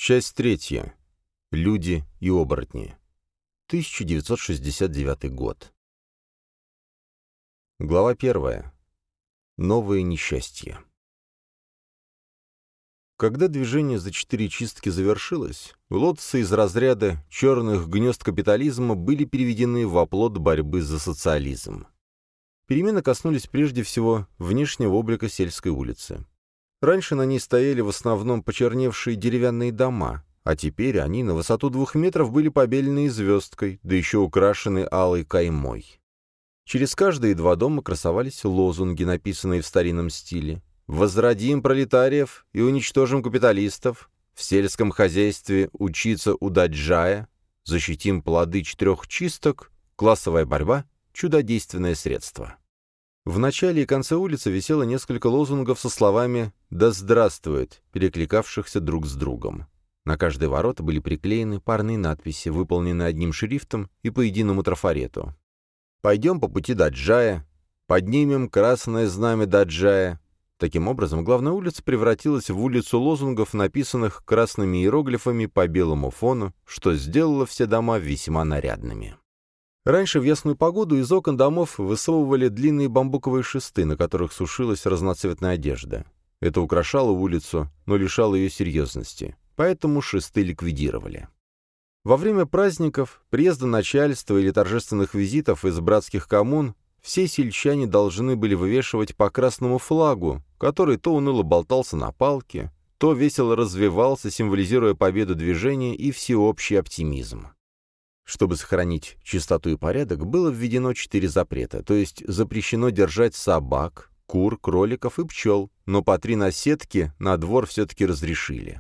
Часть третья. Люди и оборотни. 1969 год. Глава 1. Новое несчастье. Когда движение за 4 чистки завершилось, лотосы из разряда черных гнезд капитализма были переведены в оплот борьбы за социализм. Перемены коснулись прежде всего внешнего облика сельской улицы. Раньше на ней стояли в основном почерневшие деревянные дома, а теперь они на высоту 2 метров были побелены звездкой, да еще украшены алой каймой. Через каждые 2 дома красовались лозунги, написанные в старинном стиле: «Возродим пролетариев и уничтожим капиталистов», «В сельском хозяйстве учиться у даджая», «Защитим плоды 4 чисток», «Классовая борьба», «Чудодейственное средство». В начале и конце улицы висело несколько лозунгов со словами «Да здравствует», перекликавшихся друг с другом. На каждые ворота были приклеены парные надписи, выполненные одним шрифтом и по единому трафарету. «Пойдем по пути даджая», «Поднимем красное знамя даджая». Таким образом, главная улица превратилась в улицу лозунгов, написанных красными иероглифами по белому фону, что сделало все дома весьма нарядными. Раньше в ясную погоду из окон домов высовывали длинные бамбуковые шесты, на которых сушилась разноцветная одежда. Это украшало улицу, но лишало ее серьезности, поэтому шесты ликвидировали. Во время праздников, приезда начальства или торжественных визитов из братских коммун все сельчане должны были вывешивать по красному флагу, который то уныло болтался на палке, то весело развивался, символизируя победу движения и всеобщий оптимизм. Чтобы сохранить чистоту и порядок, было введено 4 запрета, то есть запрещено держать собак, кур, кроликов и пчел, но по 3 наседки на двор все-таки разрешили.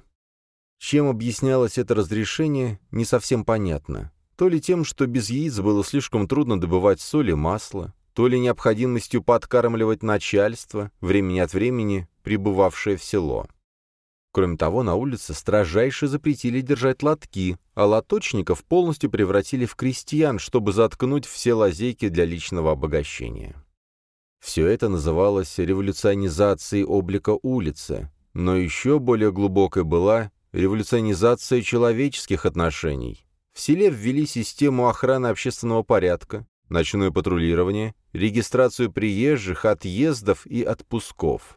Чем объяснялось это разрешение, не совсем понятно. То ли тем, что без яиц было слишком трудно добывать соль и масло, то ли необходимостью подкармливать начальство, времени от времени прибывавшее в село. Кроме того, на улице строжайше запретили держать лотки, а лоточников полностью превратили в крестьян, чтобы заткнуть все лазейки для личного обогащения. Все это называлось революционизацией облика улицы, но еще более глубокой была революционизация человеческих отношений. В селе ввели систему охраны общественного порядка, ночное патрулирование, регистрацию приезжих, отъездов и отпусков.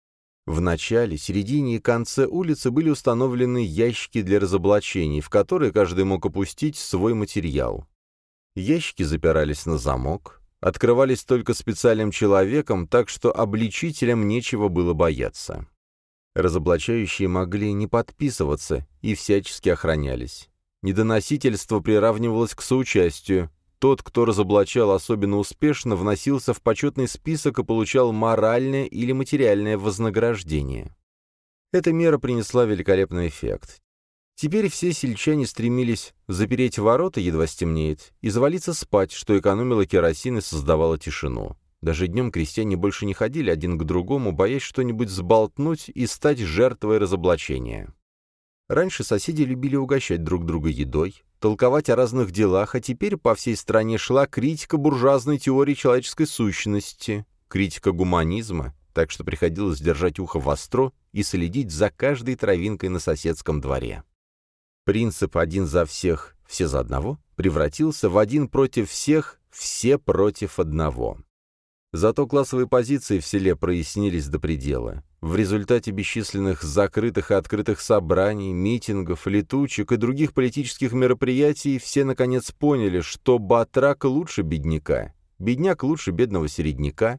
В начале, середине и конце улицы были установлены ящики для разоблачений, в которые каждый мог опустить свой материал. Ящики запирались на замок, открывались только специальным человеком, так что обличителям нечего было бояться. Разоблачающие могли не подписываться и всячески охранялись. Недоносительство приравнивалось к соучастию. Тот, кто разоблачал особенно успешно, вносился в почетный список и получал моральное или материальное вознаграждение. Эта мера принесла великолепный эффект. Теперь все сельчане стремились запереть ворота, едва стемнеет, и завалиться спать, что экономило керосин и создавало тишину. Даже днем крестьяне больше не ходили один к другому, боясь что-нибудь сболтнуть и стать жертвой разоблачения. Раньше соседи любили угощать друг друга едой, толковать о разных делах, а теперь по всей стране шла критика буржуазной теории человеческой сущности, критика гуманизма, так что приходилось держать ухо востро и следить за каждой травинкой на соседском дворе. Принцип «один за всех, все за одного» превратился в «один против всех, все против одного». Зато классовые позиции в селе прояснились до предела. В результате бесчисленных закрытых и открытых собраний, митингов, летучек и других политических мероприятий все наконец поняли, что батрак лучше бедняка, бедняк лучше бедного середняка,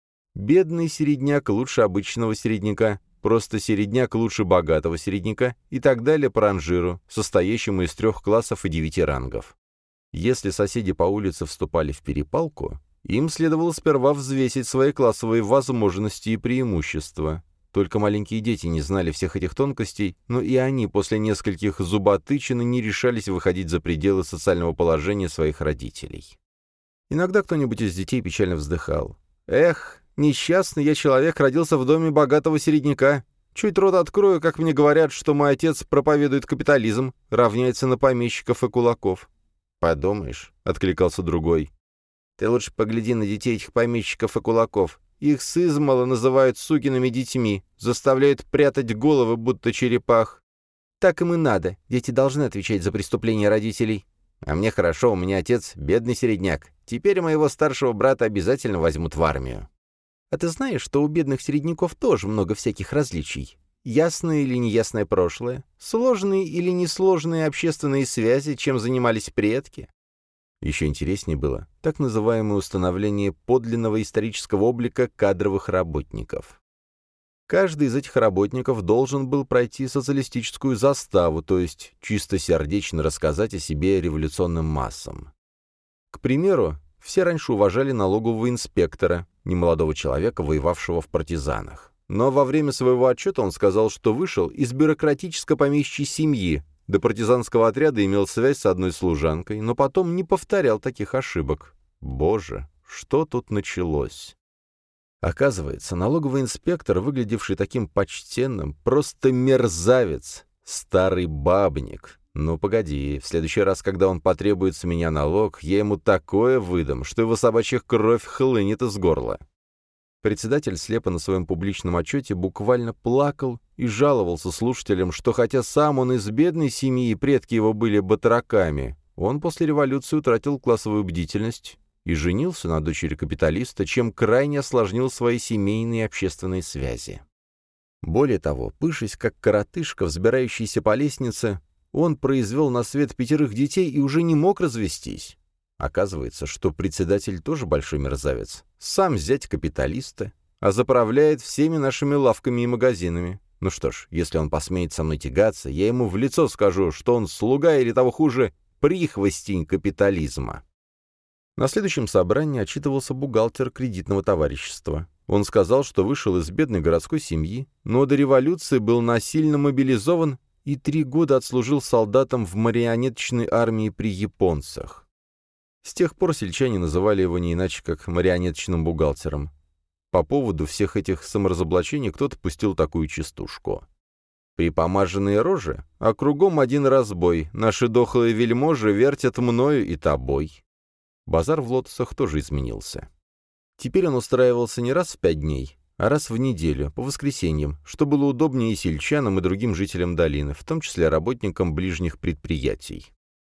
бедный середняк лучше обычного середняка, просто середняк лучше богатого середняка и так далее по ранжиру, состоящему из 3 классов и 9 рангов. Если соседи по улице вступали в перепалку, им следовало сперва взвесить свои классовые возможности и преимущества. Только маленькие дети не знали всех этих тонкостей, но и они после нескольких зуботычин не решались выходить за пределы социального положения своих родителей. Иногда кто-нибудь из детей печально вздыхал. «Эх, несчастный я человек, родился в доме богатого середняка. Чуть рот открою, как мне говорят, что мой отец проповедует капитализм, равняется на помещиков и кулаков». «Подумаешь», — откликался другой. «Ты лучше погляди на детей этих помещиков и кулаков. Их сызмало называют сукиными детьми, заставляют прятать головы, будто черепах. Так им и надо. Дети должны отвечать за преступления родителей. А мне хорошо, у меня отец бедный середняк. Теперь моего старшего брата обязательно возьмут в армию. А ты знаешь, что у бедных середняков тоже много всяких различий? Ясное или неясное прошлое, сложные или несложные общественные связи, чем занимались предки. Еще интереснее было так называемое установление подлинного исторического облика кадровых работников. Каждый из этих работников должен был пройти социалистическую заставу, то есть чистосердечно рассказать о себе революционным массам. К примеру, все раньше уважали налогового инспектора, немолодого человека, воевавшего в партизанах. Но во время своего отчета он сказал, что вышел из бюрократическо-помещичьей семьи, до партизанского отряда имел связь с одной служанкой, но потом не повторял таких ошибок. Боже, что тут началось? Оказывается, налоговый инспектор, выглядевший таким почтенным, просто мерзавец, старый бабник. Ну, погоди, в следующий раз, когда он потребует с меня налог, я ему такое выдам, что его собачья кровь хлынет из горла. Председатель слепо на своем публичном отчете буквально плакал и жаловался слушателям, что хотя сам он из бедной семьи и предки его были батраками, он после революции утратил классовую бдительность и женился на дочери капиталиста, чем крайне осложнил свои семейные и общественные связи. Более того, пышась как коротышка, взбирающийся по лестнице, он произвел на свет 5 детей и уже не мог развестись. Оказывается, что председатель тоже большой мерзавец. Сам зять капиталиста, а заправляет всеми нашими лавками и магазинами. Ну что ж, если он посмеет со мной тягаться, я ему в лицо скажу, что он слуга или того хуже, прихвостень капитализма. На следующем собрании отчитывался бухгалтер кредитного товарищества. Он сказал, что вышел из бедной городской семьи, но до революции был насильно мобилизован и 3 года отслужил солдатом в марионеточной армии при японцах. С тех пор сельчане называли его не иначе, как марионеточным бухгалтером. По поводу всех этих саморазоблачений кто-то пустил такую частушку. «Припомаженные рожи, а кругом один разбой, наши дохлые вельможи вертят мною и тобой». Базар в Лотосах тоже изменился. Теперь он устраивался не раз в 5 дней, а раз в неделю, по воскресеньям, что было удобнее и сельчанам, и другим жителям долины, в том числе работникам ближних предприятий.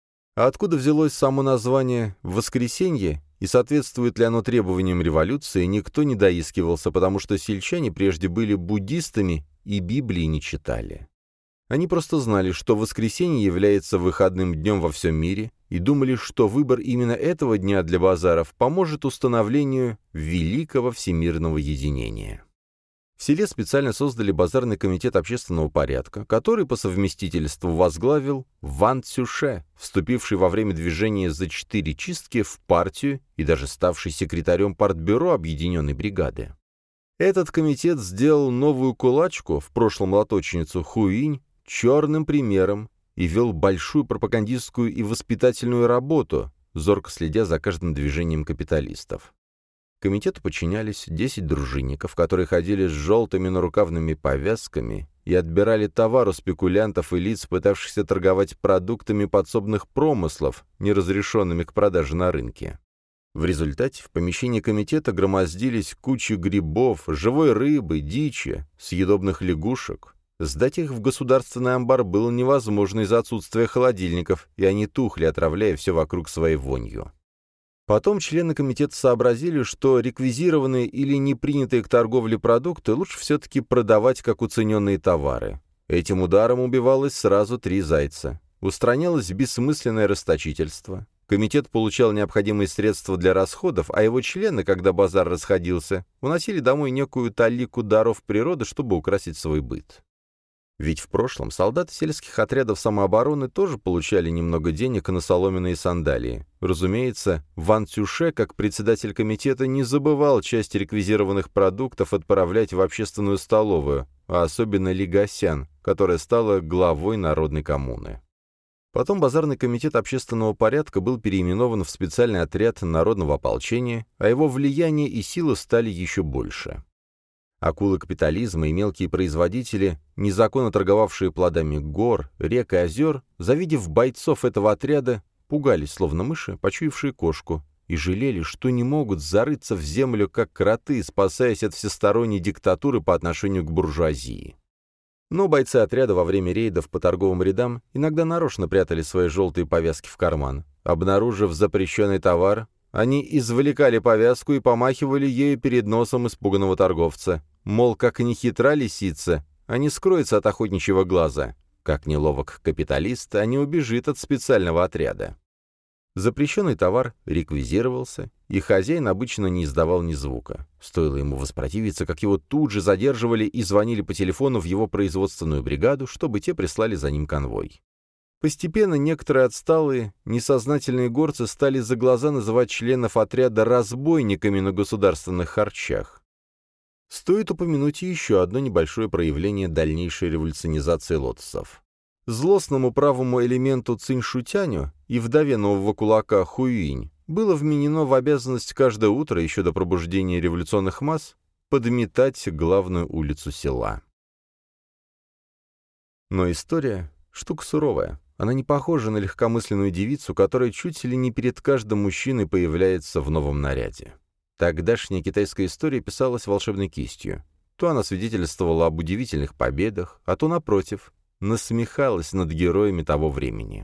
А откуда взялось само название «воскресенье» и соответствует ли оно требованиям революции, никто не доискивался, потому что сельчане прежде были буддистами и Библии не читали. Они просто знали, что воскресенье является выходным днем во всем мире, и думали, что выбор именно этого дня для базаров поможет установлению великого всемирного единения. В селе специально создали базарный комитет общественного порядка, который по совместительству возглавил Ван Цюше, вступивший во время движения за 4 чистки в партию и даже ставший секретарем партбюро объединенной бригады. Этот комитет сделал новую кулачку, в прошлом лоточницу Хуинь, черным примером и вел большую пропагандистскую и воспитательную работу, зорко следя за каждым движением капиталистов. Комитету подчинялись 10 дружинников, которые ходили с желтыми нарукавными повязками и отбирали товар у спекулянтов и лиц, пытавшихся торговать продуктами подсобных промыслов, неразрешенными к продаже на рынке. В результате в помещении комитета громоздились кучи грибов, живой рыбы, дичи, съедобных лягушек. Сдать их в государственный амбар было невозможно из-за отсутствия холодильников, и они тухли, отравляя все вокруг своей вонью. Потом члены комитета сообразили, что реквизированные или не принятые к торговле продукты лучше все-таки продавать как уцененные товары. Этим ударом убивалось сразу 3 зайца. Устранялось бессмысленное расточительство. Комитет получал необходимые средства для расходов, а его члены, когда базар расходился, уносили домой некую талику даров природы, чтобы украсить свой быт. Ведь в прошлом солдаты сельских отрядов самообороны тоже получали немного денег на соломенные сандалии. Разумеется, Ван Цюше, как председатель комитета, не забывал часть реквизированных продуктов отправлять в общественную столовую, а особенно Ли Гасян, которая стала главой народной коммуны. Потом базарный комитет общественного порядка был переименован в специальный отряд народного ополчения, а его влияние и сила стали еще больше. Акулы капитализма и мелкие производители, незаконно торговавшие плодами гор, рек и озер, завидев бойцов этого отряда, пугались, словно мыши, почуявшие кошку, и жалели, что не могут зарыться в землю, как кроты, спасаясь от всесторонней диктатуры по отношению к буржуазии. Но бойцы отряда во время рейдов по торговым рядам иногда нарочно прятали свои желтые повязки в карман. Обнаружив запрещенный товар, они извлекали повязку и помахивали ею перед носом испуганного торговца. Мол, как ни хитра лисица, а не скроется от охотничьего глаза. Как неловок капиталист, а не убежит от специального отряда. Запрещенный товар реквизировался, и хозяин обычно не издавал ни звука. Стоило ему воспротивиться, как его тут же задерживали и звонили по телефону в его производственную бригаду, чтобы те прислали за ним конвой. Постепенно некоторые отсталые, несознательные горцы стали за глаза называть членов отряда разбойниками на государственных харчах. Стоит упомянуть еще одно небольшое проявление дальнейшей революционизации лотосов. Злостному правому элементу Цинь-Шутяню и вдове нового кулака Хуюинь было вменено в обязанность каждое утро, еще до пробуждения революционных масс, подметать главную улицу села. Но история — штука суровая. Она не похожа на легкомысленную девицу, которая чуть ли не перед каждым мужчиной появляется в новом наряде. Тогдашняя китайская история писалась волшебной кистью. То она свидетельствовала об удивительных победах, а то, напротив, насмехалась над героями того времени.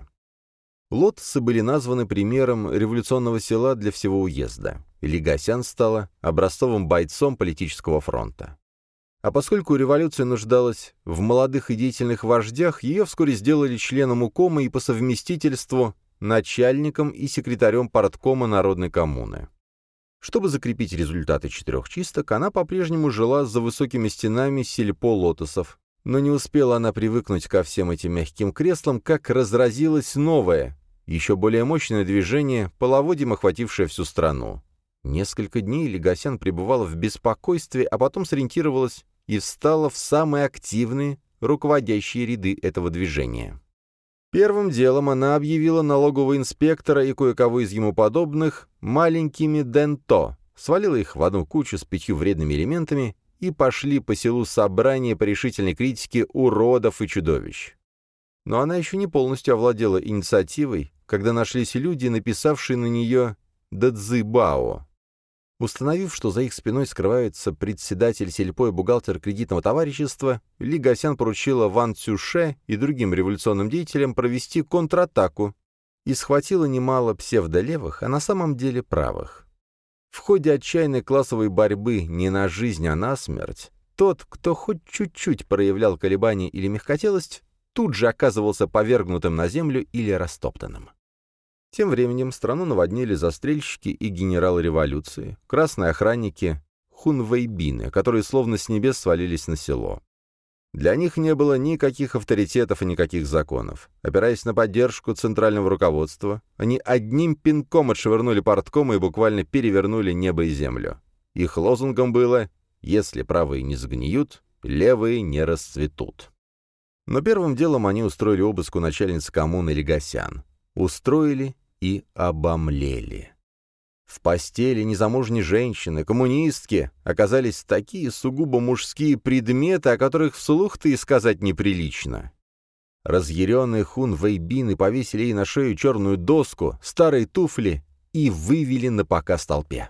Лотосы были названы примером революционного села для всего уезда. Ли Гасян стала образцовым бойцом политического фронта. А поскольку революция нуждалась в молодых и деятельных вождях, ее вскоре сделали членом УКОМа и по совместительству начальником и секретарем парткома Народной коммуны. Чтобы закрепить результаты 4 чисток, она по-прежнему жила за высокими стенами сельпо лотосов, но не успела она привыкнуть ко всем этим мягким креслам, как разразилось новое, еще более мощное движение, половодьем охватившее всю страну. Несколько дней Ли Гасян пребывала в беспокойстве, а потом сориентировалась и встала в самые активные, руководящие ряды этого движения. Первым делом она объявила налогового инспектора и кое-кого из ему подобных маленькими дэнто, свалила их в одну кучу с 5 вредными элементами и пошли по селу собрания по решительной критике уродов и чудовищ. Но она еще не полностью овладела инициативой, когда нашлись люди, написавшие на нее «Дэцзибао». Установив, что за их спиной скрывается председатель сельпо и бухгалтер кредитного товарищества, Ли Гасян поручила Ван Цюше и другим революционным деятелям провести контратаку и схватила немало псевдолевых, а на самом деле правых. В ходе отчаянной классовой борьбы не на жизнь, а на смерть, тот, кто хоть чуть-чуть проявлял колебания или мягкотелость, тут же оказывался повергнутым на землю или растоптанным. Тем временем страну наводнили застрельщики и генералы революции, красные охранники, хунвейбины, которые словно с небес свалились на село. Для них не было никаких авторитетов и никаких законов. Опираясь на поддержку центрального руководства, они одним пинком отшвырнули парткома и буквально перевернули небо и землю. Их лозунгом было «Если правые не сгниют, левые не расцветут». Но первым делом они устроили обыск у начальницы коммуны Ли Гасян. Устроили и обомлели. В постели незамужней женщины, коммунистки, оказались такие сугубо мужские предметы, о которых вслух-то и сказать неприлично. Разъяренные хунвейбины повесили ей на шею черную доску, старые туфли и вывели на показ толпе.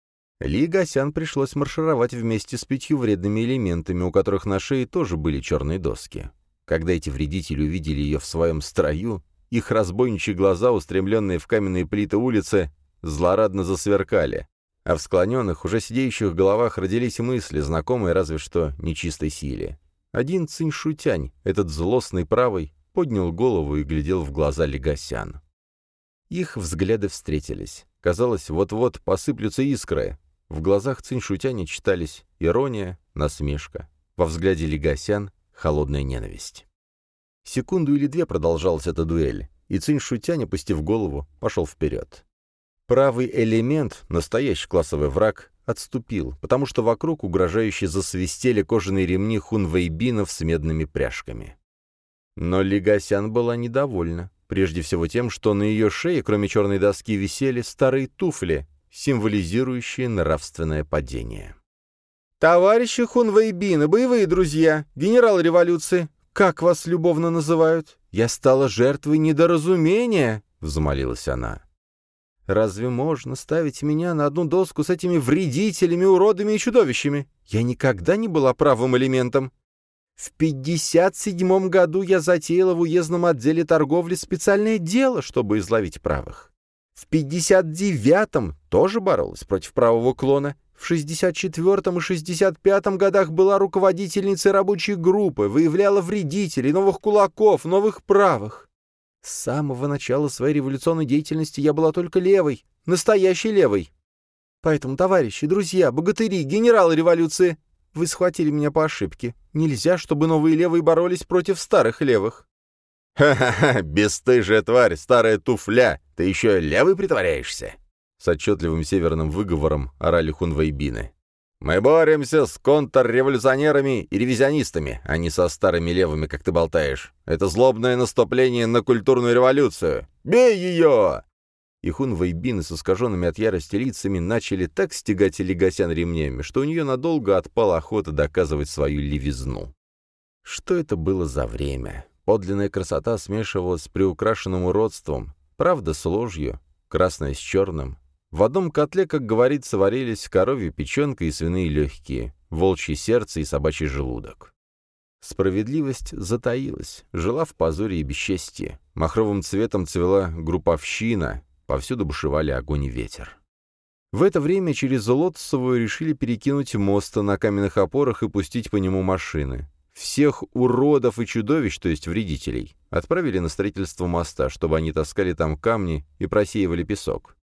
Ли Гасян пришлось маршировать вместе с 5 вредными элементами, у которых на шее тоже были черные доски. Когда эти вредители увидели ее в своем строю, их разбойничьи глаза, устремленные в каменные плиты улицы, злорадно засверкали, а в склоненных, уже сидеющих головах родились мысли, знакомые разве что нечистой силе. Один Цинь-Шутянь, этот злостный правый, поднял голову и глядел в глаза Ли Гасян. Их взгляды встретились. Казалось, вот-вот посыплются искры. В глазах Цинь-Шутяня читались ирония, насмешка. Во взгляде Ли Гасян — холодная ненависть. Секунду или 2 продолжалась эта дуэль, и Цинь-Шутянь, опустив голову, пошел вперед. Правый элемент, настоящий классовый враг, отступил, потому что вокруг угрожающе засвистели кожаные ремни хунвейбинов с медными пряжками. Но Ли Гасян была недовольна, прежде всего тем, что на ее шее, кроме черной доски, висели старые туфли, символизирующие нравственное падение. «Товарищи хунвейбины, боевые друзья, генералы революции, как вас любовно называют? Я стала жертвой недоразумения», — взмолилась она. «Разве можно ставить меня на одну доску с этими вредителями, уродами и чудовищами? Я никогда не была правым элементом. В 57 году я затеяла в уездном отделе торговли специальное дело, чтобы изловить правых. В 59-м тоже боролась против правого клона. В 64-м и 65-м годах была руководительницей рабочей группы, выявляла вредителей, новых кулаков, новых правых. С самого начала своей революционной деятельности я была только левой, настоящей левой. Поэтому, товарищи, друзья, богатыри, генералы революции, вы схватили меня по ошибке. Нельзя, чтобы новые левые боролись против старых левых. «Ха-ха-ха, бесстыжая тварь, старая туфля, ты еще левый притворяешься?» С отчетливым северным выговором орали хунвейбины. «Мы боремся с контрреволюционерами и ревизионистами, а не со старыми левыми, как ты болтаешь. Это злобное наступление на культурную революцию. Бей ее!» И хунвейбины с искаженными от ярости лицами начали так стегать Лигасян ремнями, что у нее надолго отпала охота доказывать свою левизну. Что это было за время? Подлинная красота смешивалась с приукрашенным уродством, правда с ложью, красное с черным. В одном котле, как говорится, варились коровья печенка и свиные легкие, волчье сердце и собачий желудок. Справедливость затаилась, жила в позоре и бесчестье. Махровым цветом цвела групповщина, повсюду бушевали огонь и ветер. В это время через Лотцевую решили перекинуть мост на каменных опорах и пустить по нему машины. Всех уродов и чудовищ, то есть вредителей, отправили на строительство моста, чтобы они таскали там камни и просеивали песок.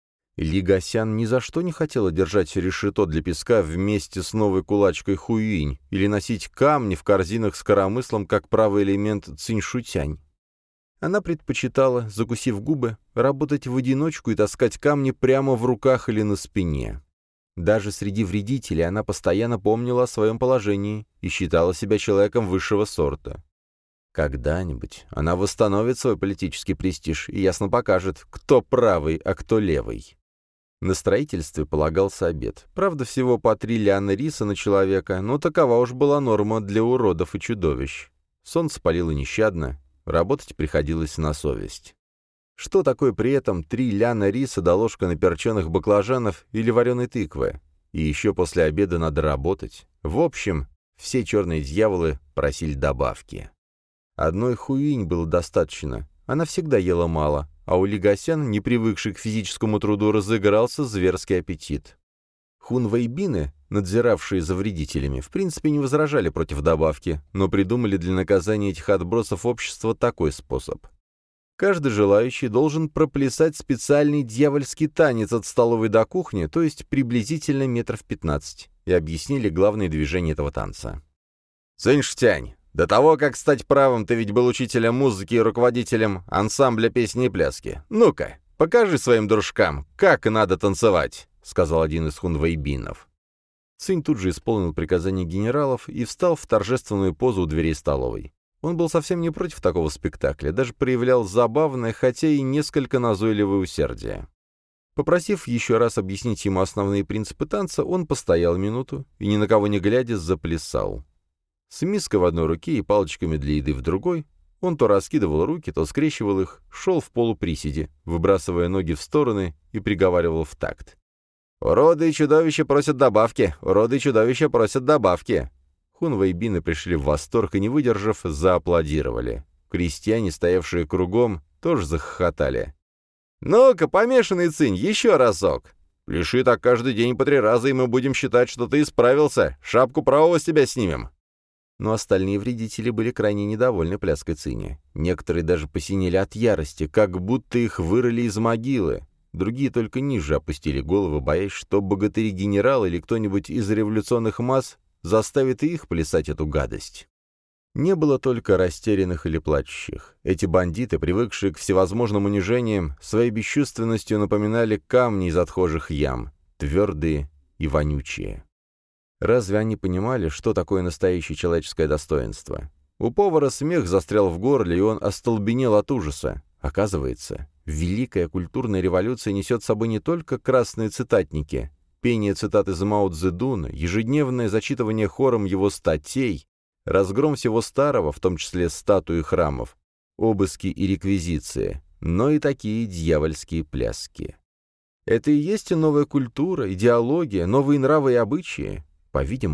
Лигасян ни за что не хотела держать решето для песка вместе с новой кулачкой Хуюинь или носить камни в корзинах с коромыслом, как правый элемент Циньшутянь. Она предпочитала, закусив губы, работать в одиночку и таскать камни прямо в руках или на спине. Даже среди вредителей она постоянно помнила о своем положении и считала себя человеком высшего сорта. Когда-нибудь она восстановит свой политический престиж и ясно покажет, кто правый, а кто левый. На строительстве полагался обед. Правда, всего по 3 ляна риса на человека, но такова уж была норма для уродов и чудовищ. Солнце палило нещадно, работать приходилось на совесть. Что такое при этом 3 ляна риса да ложка наперченных баклажанов или вареной тыквы? И еще после обеда надо работать. В общем, все черные дьяволы просили добавки. Одной хуинь было достаточно. Она всегда ела мало, а у Лигасян, не привыкший к физическому труду, разыгрался зверский аппетит. Хунвейбины, надзиравшие за вредителями, в принципе не возражали против добавки, но придумали для наказания этих отбросов общества такой способ. Каждый желающий должен проплясать специальный дьявольский танец от столовой до кухни, то есть приблизительно 15 метров, и объяснили главные движения этого танца. «Циньшутянь, до того, как стать правым, ты ведь был учителем музыки и руководителем ансамбля песни и пляски. Ну-ка, покажи своим дружкам, как надо танцевать», — сказал один из хунвейбинов. Цинь тут же исполнил приказание генералов и встал в торжественную позу у дверей столовой. Он был совсем не против такого спектакля, даже проявлял забавное, хотя и несколько назойливое усердие. Попросив еще раз объяснить ему основные принципы танца, он постоял минуту и, ни на кого не глядя, заплясал. С миской в одной руке и палочками для еды в другой, он то раскидывал руки, то скрещивал их, шел в полуприседе, выбрасывая ноги в стороны и приговаривал в такт. «Уроды и чудовища просят добавки! Уроды и чудовища просят добавки!» Хунвейбины пришли в восторг и, не выдержав, зааплодировали. Крестьяне, стоявшие кругом, тоже захохотали. «Ну-ка, помешанный Цинь, еще разок! Пляши так каждый день по 3 раза, и мы будем считать, что ты исправился. Шапку правого с тебя снимем!» Но остальные вредители были крайне недовольны пляской Циня. Некоторые даже посинели от ярости, как будто их вырыли из могилы. Другие только ниже опустили головы, боясь, что богатыри-генерал или кто-нибудь из революционных масс заставит и их плясать эту гадость. Не было только растерянных или плачущих. Эти бандиты, привыкшие к всевозможным унижениям, своей бесчувственностью напоминали камни из отхожих ям, твердые и вонючие. Разве они понимали, что такое настоящее человеческое достоинство? У повара смех застрял в горле, и он остолбенел от ужаса. Оказывается, великая культурная революция несет с собой не только красные цитатники, пение цитат из Мао Цзэдуна, ежедневное зачитывание хором его статей, разгром всего старого, в том числе статуи храмов, обыски и реквизиции, но и такие дьявольские пляски. Это и есть новая культура, идеология, новые нравы и обычаи. По-видимому,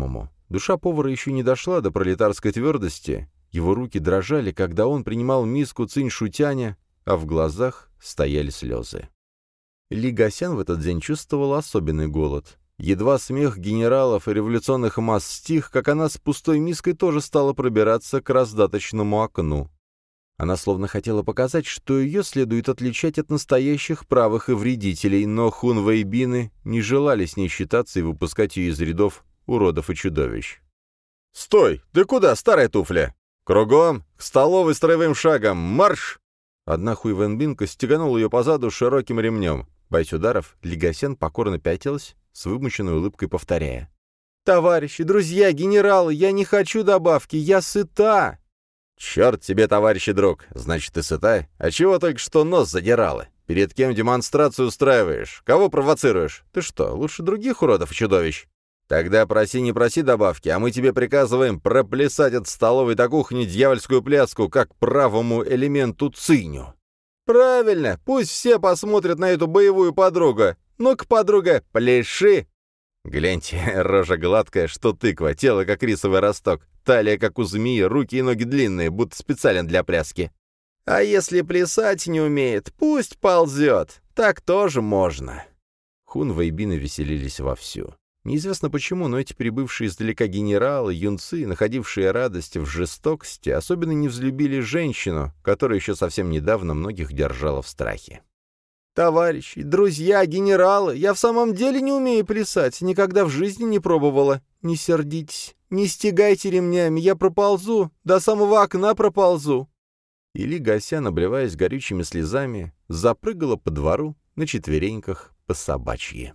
Душа повара еще не дошла до пролетарской твердости, его руки дрожали, когда он принимал миску цинь-шутяня, а в глазах стояли слезы. Ли Гасян в этот день чувствовала особенный голод. Едва смех генералов и революционных масс стих, как она с пустой миской тоже стала пробираться к раздаточному окну. Она словно хотела показать, что ее следует отличать от настоящих правых и вредителей, но хунвейбины не желали с ней считаться и выпускать ее из рядов уродов и чудовищ. «Стой! Ты куда, старая туфля? Кругом! К столовой строевым шагом! Марш!» Одна хуйвенбинка стеганула ее позаду широким ремнем. Боясь ударов, Ли Гасян покорно пятилась, с вымученной улыбкой повторяя: «Товарищи, друзья, генералы, я не хочу добавки, я сыта!» «Черт тебе, товарищ и друг, значит, ты сыта? А чего только что нос задирала? Перед кем демонстрацию устраиваешь? Кого провоцируешь? Ты что, лучше других уродов и чудовищ? Тогда проси не проси добавки, а мы тебе приказываем проплясать от столовой до кухни дьявольскую пляску, как правому элементу циню». «Правильно, пусть все посмотрят на эту боевую подругу. Ну-ка, подруга, пляши!» Гляньте, рожа гладкая, что тыква, тело как рисовый росток, талия как у змеи, руки и ноги длинные, будто специально для пляски. А если плясать не умеет, пусть ползет, так тоже можно. Хунвейбины веселились вовсю. Неизвестно почему, но эти прибывшие издалека генералы, юнцы, находившие радость в жестокости, особенно не взлюбили женщину, которая еще совсем недавно многих держала в страхе. «Товарищи, друзья, генералы, я в самом деле не умею плясать, никогда в жизни не пробовала. Не сердитесь, не стягайте ремнями, я проползу, до самого окна проползу». И Ли Гасян, обливаясь горючими слезами, запрыгала по двору на четвереньках по собачьи.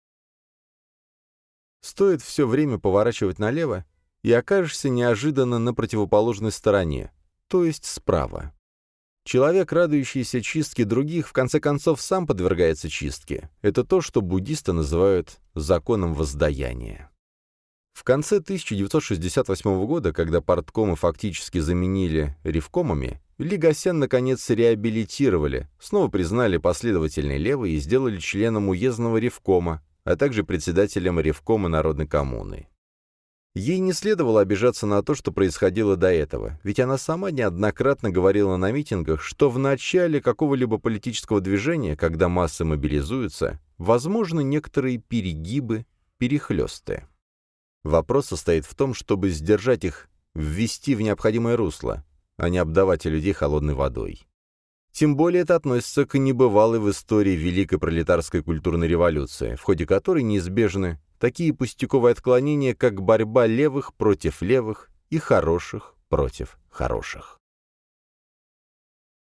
Стоит все время поворачивать налево, и окажешься неожиданно на противоположной стороне, то есть справа. Человек, радующийся чистке других, в конце концов сам подвергается чистке. Это то, что буддисты называют законом воздаяния. В конце 1968 года, когда парткомы фактически заменили ревкомами, Ли Гасян наконец реабилитировали, снова признали последовательной левой и сделали членом уездного ревкома, а также председателем ревкома Народной коммуны. Ей не следовало обижаться на то, что происходило до этого, ведь она сама неоднократно говорила на митингах, что в начале какого-либо политического движения, когда массы мобилизуются, возможны некоторые перегибы, перехлесты. Вопрос состоит в том, чтобы сдержать их, ввести в необходимое русло, а не обдавать людей холодной водой. Тем более это относится к небывалой в истории Великой пролетарской культурной революции, в ходе которой неизбежны такие пустяковые отклонения, как борьба левых против левых и хороших против хороших.